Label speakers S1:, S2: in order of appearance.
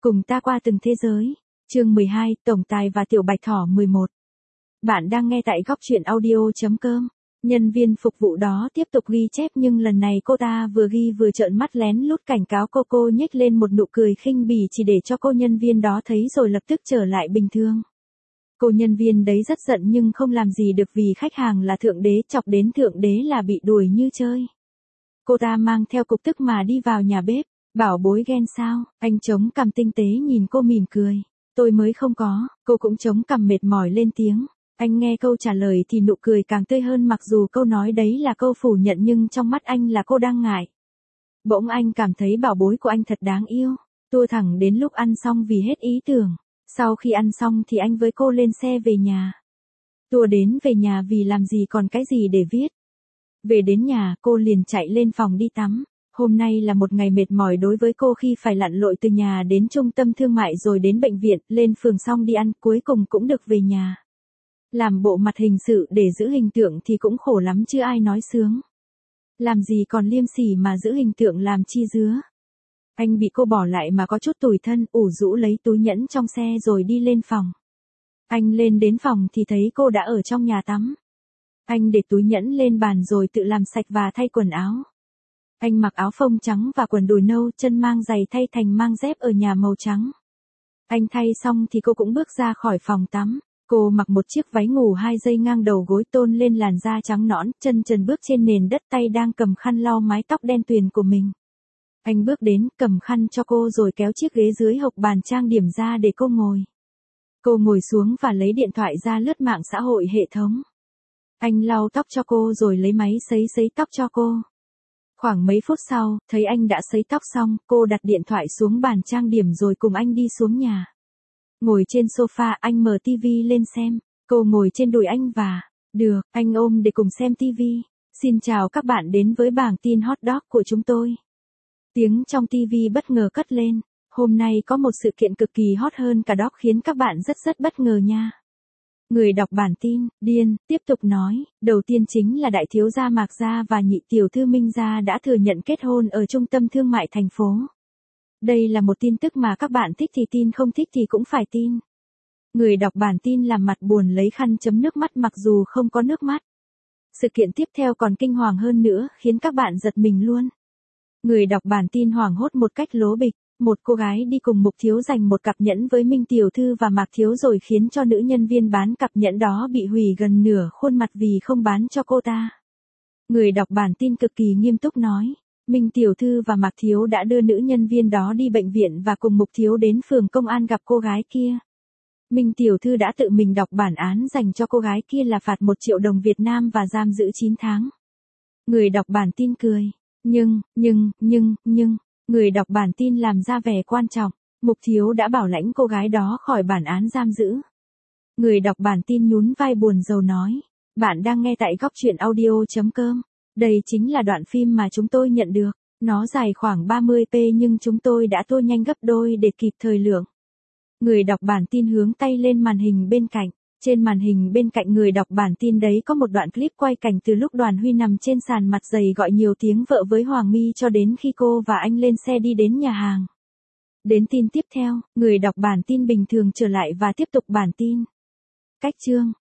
S1: Cùng ta qua từng thế giới. Chương 12, Tổng Tài và Tiểu Bạch Thỏ 11. Bạn đang nghe tại góc truyện audio.com. Nhân viên phục vụ đó tiếp tục ghi chép nhưng lần này cô ta vừa ghi vừa trợn mắt lén lút cảnh cáo cô nhếch lên một nụ cười khinh bỉ chỉ để cho cô nhân viên đó thấy rồi lập tức trở lại bình thường. Cô nhân viên đấy rất giận nhưng không làm gì được vì khách hàng là thượng đế, chọc đến thượng đế là bị đuổi như chơi. Cô ta mang theo cục tức mà đi vào nhà bếp. Bảo bối ghen sao? Anh chống cằm tinh tế nhìn cô mỉm cười. Tôi mới không có. Cô cũng chống cằm mệt mỏi lên tiếng. Anh nghe câu trả lời thì nụ cười càng tươi hơn, mặc dù câu nói đấy là câu phủ nhận nhưng trong mắt anh là cô đang ngại. Bỗng anh cảm thấy bảo bối của anh thật đáng yêu. Tua thẳng đến lúc ăn xong vì hết ý tưởng. Sau khi ăn xong thì anh với cô lên xe về nhà. Tua đến về nhà vì làm gì còn cái gì để viết. Về đến nhà cô liền chạy lên phòng đi tắm. Hôm nay là một ngày mệt mỏi đối với cô khi phải lặn lội từ nhà đến trung tâm thương mại rồi đến bệnh viện, lên phường xong đi ăn, cuối cùng cũng được về nhà. Làm bộ mặt hình sự để giữ hình tượng thì cũng khổ lắm chứ ai nói sướng. Làm gì còn liêm sỉ mà giữ hình tượng làm chi dứa. Anh bị cô bỏ lại mà có chút tủi thân, ủ rũ lấy túi nhẫn trong xe rồi đi lên phòng. Anh lên đến phòng thì thấy cô đã ở trong nhà tắm. Anh để túi nhẫn lên bàn rồi tự làm sạch và thay quần áo. Anh mặc áo phông trắng và quần đùi nâu, chân mang giày thay thành mang dép ở nhà màu trắng. Anh thay xong thì cô cũng bước ra khỏi phòng tắm. Cô mặc một chiếc váy ngủ 2 dây ngang đầu gối, tôn lên làn da trắng nõn, chân trần bước trên nền đất, tay đang cầm khăn lau mái tóc đen tuyền của mình. Anh bước đến, cầm khăn cho cô rồi kéo chiếc ghế dưới hộc bàn trang điểm ra để cô ngồi. Cô ngồi xuống và lấy điện thoại ra lướt mạng xã hội hệ thống. Anh lau tóc cho cô rồi lấy máy sấy tóc cho cô. Khoảng mấy phút sau, thấy anh đã sấy tóc xong, cô đặt điện thoại xuống bàn trang điểm rồi cùng anh đi xuống nhà. Ngồi trên sofa, anh mở tivi lên xem. Cô ngồi trên đùi anh và, được, anh ôm để cùng xem tivi. Xin chào các bạn đến với bảng tin hot dog của chúng tôi. Tiếng trong tivi bất ngờ cất lên. Hôm nay có một sự kiện cực kỳ hot hơn cả dog khiến các bạn rất bất ngờ nha. Người đọc bản tin, điên, tiếp tục nói, đầu tiên chính là đại thiếu gia Mạc Gia và nhị tiểu thư Minh Gia đã thừa nhận kết hôn ở trung tâm thương mại thành phố. Đây là một tin tức mà các bạn thích thì tin, không thích thì cũng phải tin. Người đọc bản tin làm mặt buồn lấy khăn chấm nước mắt mặc dù không có nước mắt. Sự kiện tiếp theo còn kinh hoàng hơn nữa, khiến các bạn giật mình luôn. Người đọc bản tin hoảng hốt một cách lố bịch. Một cô gái đi cùng Mục Thiếu giành một cặp nhẫn với Minh Tiểu Thư và Mạc Thiếu rồi khiến cho nữ nhân viên bán cặp nhẫn đó bị hủy gần nửa khuôn mặt vì không bán cho cô ta. Người đọc bản tin cực kỳ nghiêm túc nói, Minh Tiểu Thư và Mạc Thiếu đã đưa nữ nhân viên đó đi bệnh viện và cùng Mục Thiếu đến phường công an gặp cô gái kia. Minh Tiểu Thư đã tự mình đọc bản án dành cho cô gái kia là phạt 1 triệu đồng Việt Nam và giam giữ 9 tháng. Người đọc bản tin cười, nhưng, người đọc bản tin làm ra vẻ quan trọng, Mục Thiếu đã bảo lãnh cô gái đó khỏi bản án giam giữ. Người đọc bản tin nhún vai buồn rầu nói, bạn đang nghe tại góc truyện audio.com. Đây chính là đoạn phim mà chúng tôi nhận được, nó dài khoảng 30p nhưng chúng tôi đã tua nhanh gấp đôi để kịp thời lượng. Người đọc bản tin hướng tay lên màn hình bên cạnh. Trên màn hình bên cạnh người đọc bản tin đấy có một đoạn clip quay cảnh từ lúc Đoàn Huy nằm trên sàn mặt dày gọi nhiều tiếng vợ với Hoàng My cho đến khi cô và anh lên xe đi đến nhà hàng. Đến tin tiếp theo, người đọc bản tin bình thường trở lại và tiếp tục bản tin. Cách chương